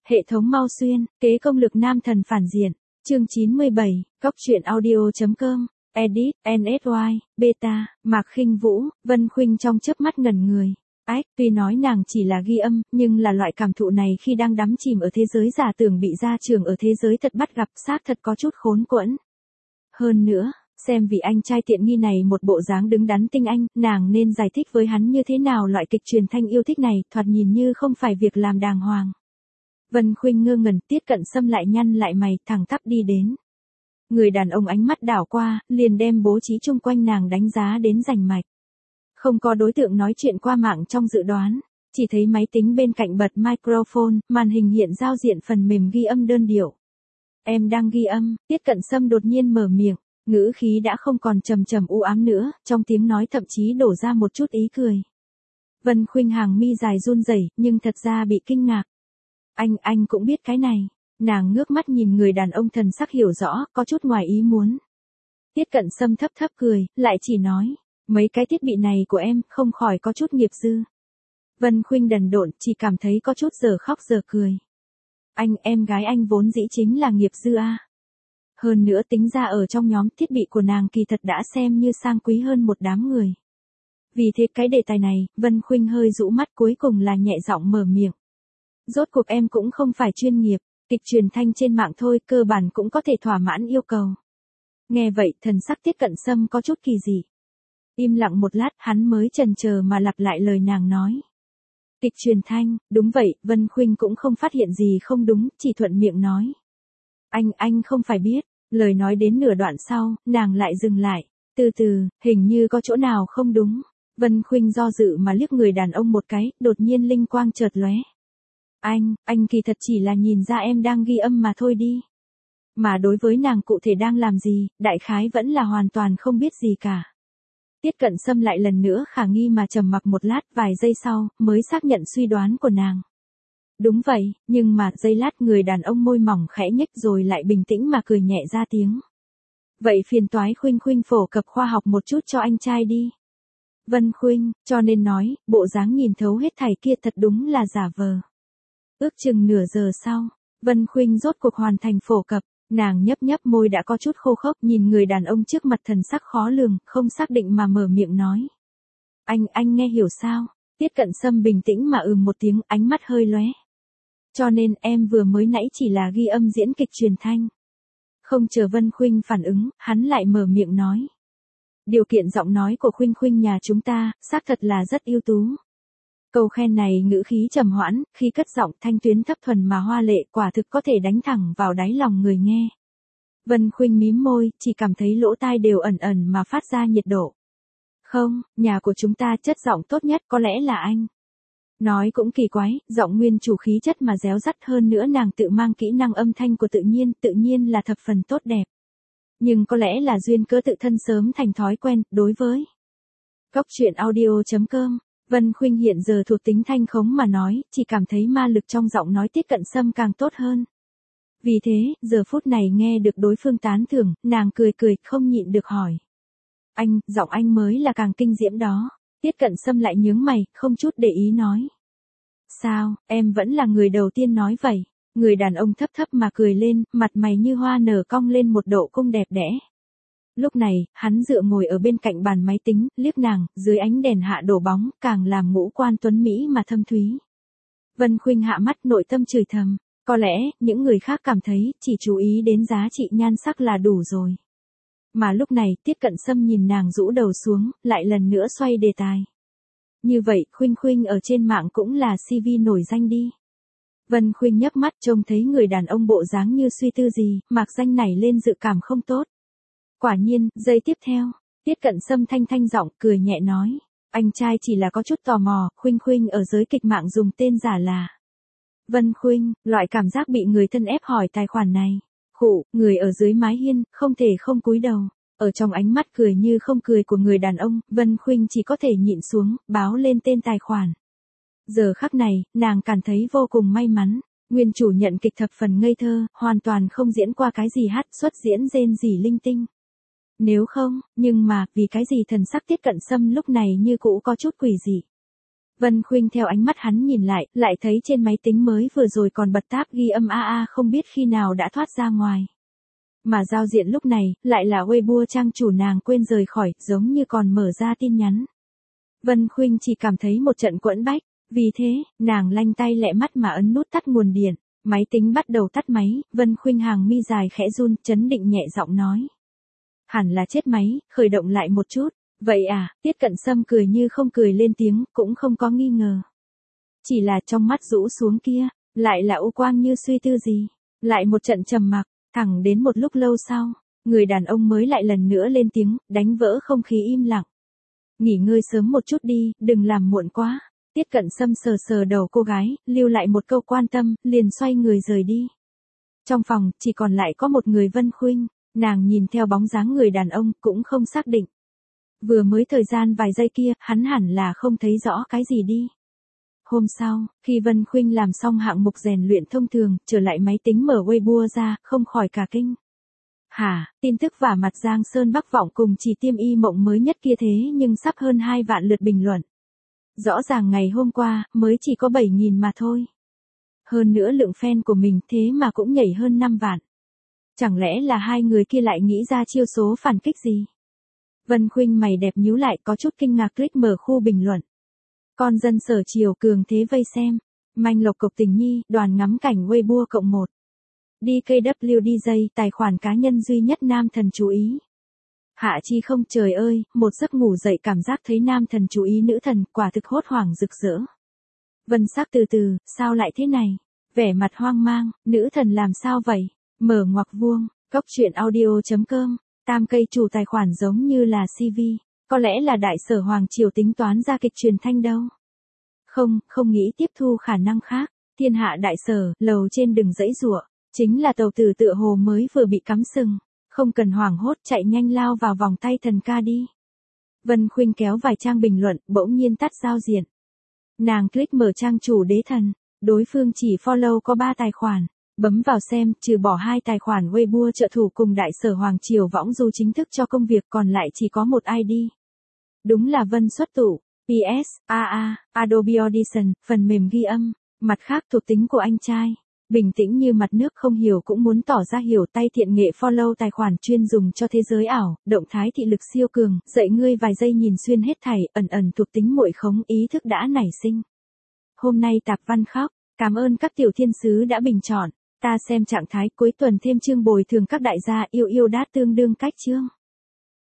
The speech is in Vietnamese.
Hệ thống Mau Xuyên, kế công lực nam thần phản diện. Chương 97, Cóc truyện audio.com, Edit, NSY, Beta, Mạc Khinh Vũ, Vân Khuynh trong chớp mắt ngẩn người. Ách, tuy nói nàng chỉ là ghi âm, nhưng là loại cảm thụ này khi đang đắm chìm ở thế giới giả tưởng bị gia trưởng ở thế giới thật bắt gặp xác thật có chút khốn quẫn. Hơn nữa, xem vì anh trai tiện nghi này một bộ dáng đứng đắn tinh anh, nàng nên giải thích với hắn như thế nào loại kịch truyền thanh yêu thích này, thoạt nhìn như không phải việc làm đàng hoàng. Vân Khuynh ngơ ngẩn, Tiết Cận Sâm lại nhăn lại mày, thẳng tắp đi đến. Người đàn ông ánh mắt đảo qua, liền đem bố trí chung quanh nàng đánh giá đến rành mạch. Không có đối tượng nói chuyện qua mạng trong dự đoán, chỉ thấy máy tính bên cạnh bật microphone, màn hình hiện giao diện phần mềm ghi âm đơn điệu. Em đang ghi âm, Tiết Cận Sâm đột nhiên mở miệng, ngữ khí đã không còn trầm trầm u ám nữa, trong tiếng nói thậm chí đổ ra một chút ý cười. Vân Khuynh hàng mi dài run rẩy, nhưng thật ra bị kinh ngạc. Anh cũng biết cái này. Nàng ngước mắt nhìn người đàn ông thần sắc hiểu rõ, có chút ngoài ý muốn. Tiết Cận Sâm thấp thấp cười, lại chỉ nói, mấy cái thiết bị này của em không khỏi có chút nghiệp dư. Vân Khuynh đần độn, chỉ cảm thấy có chút giờ khóc giờ cười. Em gái anh vốn dĩ chính là nghiệp dư a. Hơn nữa tính ra ở trong nhóm thiết bị của nàng kỳ thật đã xem như sang quý hơn một đám người. Vì thế cái đề tài này, Vân Khuynh hơi rũ mắt cuối cùng là nhẹ giọng mở miệng. Rốt cuộc em cũng không phải chuyên nghiệp, kịch truyền thanh trên mạng thôi, cơ bản cũng có thể thỏa mãn yêu cầu. Nghe vậy, thần sắc Tiết Cận Sâm có chút kỳ dị. Im lặng một lát, hắn mới chần chờ mà lặp lại lời nàng nói. Kịch truyền thanh, đúng vậy, Vân Khuynh cũng không phát hiện gì không đúng, chỉ thuận miệng nói. Anh không phải biết, lời nói đến nửa đoạn sau, nàng lại dừng lại, từ từ, hình như có chỗ nào không đúng. Vân Khuynh do dự mà liếc người đàn ông một cái, đột nhiên linh quang chợt lóe. Anh kỳ thật chỉ là nhìn ra em đang ghi âm mà thôi đi. Mà đối với nàng cụ thể đang làm gì, đại khái vẫn là hoàn toàn không biết gì cả. Tiết Cận Sâm lại lần nữa khả nghi mà trầm mặc một lát, vài giây sau, mới xác nhận suy đoán của nàng. Đúng vậy, nhưng mà giây lát người đàn ông môi mỏng khẽ nhếch rồi lại bình tĩnh mà cười nhẹ ra tiếng. Vậy phiền toái Khuynh phổ cập khoa học một chút cho anh trai đi. Vân Khuynh, cho nên nói, bộ dáng nhìn thấu hết thảy kia thật đúng là giả vờ. Ước chừng nửa giờ sau, Vân Khuynh rốt cuộc hoàn thành phổ cập, nàng nhấp môi đã có chút khô khốc, nhìn người đàn ông trước mặt thần sắc khó lường, không xác định mà mở miệng nói. Anh nghe hiểu sao? Tiết Cận Sâm bình tĩnh mà một tiếng, ánh mắt hơi lóe. Cho nên em vừa mới nãy chỉ là ghi âm diễn kịch truyền thanh. Không chờ Vân Khuynh phản ứng, hắn lại mở miệng nói. Điều kiện giọng nói của Khuynh nhà chúng ta, xác thật là rất ưu tú. Câu khen này ngữ khí trầm hoãn, khi cất giọng thanh tuyến thấp thuần mà hoa lệ, quả thực có thể đánh thẳng vào đáy lòng người nghe. Vân Khuynh mím môi, chỉ cảm thấy lỗ tai đều ẩn mà phát ra nhiệt độ. Không, nhà của chúng ta chất giọng tốt nhất có lẽ là anh. Nói cũng kỳ quái, giọng nguyên chủ khí chất mà réo rắt, hơn nữa nàng tự mang kỹ năng âm thanh của tự nhiên là thập phần tốt đẹp. Nhưng có lẽ là duyên cớ tự thân sớm thành thói quen, đối với Cóc truyện audio.com, Vân Khuynh hiện giờ thuộc tính thanh khống mà nói, chỉ cảm thấy ma lực trong giọng nói Tiết Cận Sâm càng tốt hơn. Vì thế, giờ phút này nghe được đối phương tán thưởng, nàng cười không nhịn được hỏi. Giọng anh mới là càng kinh diễm đó. Tiết Cận Sâm lại nhướng mày, không chút để ý nói. Sao, em vẫn là người đầu tiên nói vậy. Người đàn ông thấp mà cười lên, mặt mày như hoa nở cong lên một độ cung đẹp đẽ. Lúc này, hắn dựa ngồi ở bên cạnh bàn máy tính, liếc nàng, dưới ánh đèn hạ đổ bóng, càng làm ngũ quan tuấn Mỹ mà thâm thúy. Vân Khuynh hạ mắt, nội tâm chửi thầm, có lẽ, những người khác cảm thấy, chỉ chú ý đến giá trị nhan sắc là đủ rồi. Mà lúc này, Tiết Cận Sâm nhìn nàng rũ đầu xuống, lại lần nữa xoay đề tài. Như vậy, Khuynh ở trên mạng cũng là CV nổi danh đi. Vân Khuynh nhấc mắt trông thấy người đàn ông bộ dáng như suy tư gì, mạc danh nảy lên dự cảm không tốt. Quả nhiên, giây tiếp theo, Tiết Cận Sâm thanh giọng cười nhẹ nói, anh trai chỉ là có chút tò mò, Khuynh ở giới kịch mạng dùng tên giả là Vân Khuynh, loại cảm giác bị người thân ép hỏi tài khoản này. Người ở dưới mái hiên, không thể không cúi đầu. Ở trong ánh mắt cười như không cười của người đàn ông, Vân Khuynh chỉ có thể nhịn xuống, báo lên tên tài khoản. Giờ khắc này, nàng cảm thấy vô cùng may mắn. Nguyên chủ nhận kịch thập phần ngây thơ, hoàn toàn không diễn qua cái gì hát xuất diễn rên rỉ linh tinh. Nếu không, nhưng mà, vì cái gì thần sắc Tiết Cận Sâm lúc này như cũ có chút quỷ dị. Vân Khuynh theo ánh mắt hắn nhìn lại thấy trên máy tính mới vừa rồi còn bật tab ghi âm không biết khi nào đã thoát ra ngoài. Mà giao diện lúc này, lại là Weibo trang chủ nàng quên rời khỏi, giống như còn mở ra tin nhắn. Vân Khuynh chỉ cảm thấy một trận quẫn bách, vì thế, nàng lanh tay lẹ mắt mà ấn nút tắt nguồn điện, máy tính bắt đầu tắt máy, Vân Khuynh hàng mi dài khẽ run, chấn định nhẹ giọng nói. Hẳn là chết máy, khởi động lại một chút. Vậy à, Tiết Cận Sâm cười như không cười lên tiếng, cũng không có nghi ngờ. Chỉ là trong mắt rũ xuống kia, lại là u quang như suy tư gì. Lại một trận trầm mặc, thẳng đến một lúc lâu sau, người đàn ông mới lại lần nữa lên tiếng, đánh vỡ không khí im lặng. Nghỉ ngơi sớm một chút đi, đừng làm muộn quá. Tiết Cận Sâm sờ sờ đầu cô gái, lưu lại một câu quan tâm, liền xoay người rời đi. Trong phòng, chỉ còn lại có một người Vân Khuynh, nàng nhìn theo bóng dáng người đàn ông, cũng không xác định. Vừa mới thời gian vài giây kia, hắn hẳn là không thấy rõ cái gì đi. Hôm sau, khi Vân Khuynh làm xong hạng mục rèn luyện thông thường, trở lại máy tính mở Weibo ra, không khỏi cả kinh. Hả, tin tức vả mặt Giang Sơn Bắc Vọng cùng Chỉ Tiêm Y Mộng mới nhất kia thế nhưng sắp hơn 2 vạn lượt bình luận. Rõ ràng ngày hôm qua, mới chỉ có 7.000 mà thôi. Hơn nữa lượng fan của mình thế mà cũng nhảy hơn 5 vạn. Chẳng lẽ là hai người kia lại nghĩ ra chiêu số phản kích gì? Vân Khuynh mày đẹp nhíu lại có chút kinh ngạc click mở khu bình luận. Con dân Sở Triều cường thế vây xem. Manh Lộc Cộc Tình Nhi, đoàn ngắm cảnh Weibo +1. DKWDJ, tài khoản cá nhân duy nhất nam thần chú ý. Hạ Chi không, trời ơi, một giấc ngủ dậy cảm giác thấy nam thần chú ý nữ thần, quả thực hốt hoảng rực rỡ. Vân Sắc từ từ, sao lại thế này? Vẻ mặt hoang mang, nữ thần làm sao vậy? Mở ngoặc vuông, cóc truyện audio.com. Tam cây chủ tài khoản giống như là CV, có lẽ là đại sở Hoàng Triều tính toán ra kịch truyền thanh đâu. Không nghĩ tiếp thu khả năng khác, thiên hạ đại sở, lầu trên đừng dãy giụa, chính là tàu tử tựa hồ mới vừa bị cắm sừng, không cần hoảng hốt chạy nhanh lao vào vòng tay thần ca đi. Vân Khuynh kéo vài trang bình luận, bỗng nhiên tắt giao diện. Nàng click mở trang chủ đế thần, đối phương chỉ follow có 3 tài khoản. Bấm vào xem, trừ bỏ 2 tài khoản Weibo trợ thủ cùng đại sở Hoàng Triều võng du chính thức cho công việc còn lại chỉ có một ID. Đúng là Vân xuất tụ, PS, Adobe Audition, phần mềm ghi âm, mặt khác thuộc tính của anh trai. Bình tĩnh như mặt nước không hiểu cũng muốn tỏ ra hiểu tay thiện nghệ follow tài khoản chuyên dùng cho thế giới ảo, động thái thị lực siêu cường, dạy ngươi vài giây nhìn xuyên hết thảy, ẩn thuộc tính muội khống ý thức đã nảy sinh. Hôm nay Tạp Văn khóc, cảm ơn các tiểu thiên sứ đã bình chọn. Ta xem trạng thái cuối tuần thêm chương bồi thường các đại gia yêu đát tương đương cách chương.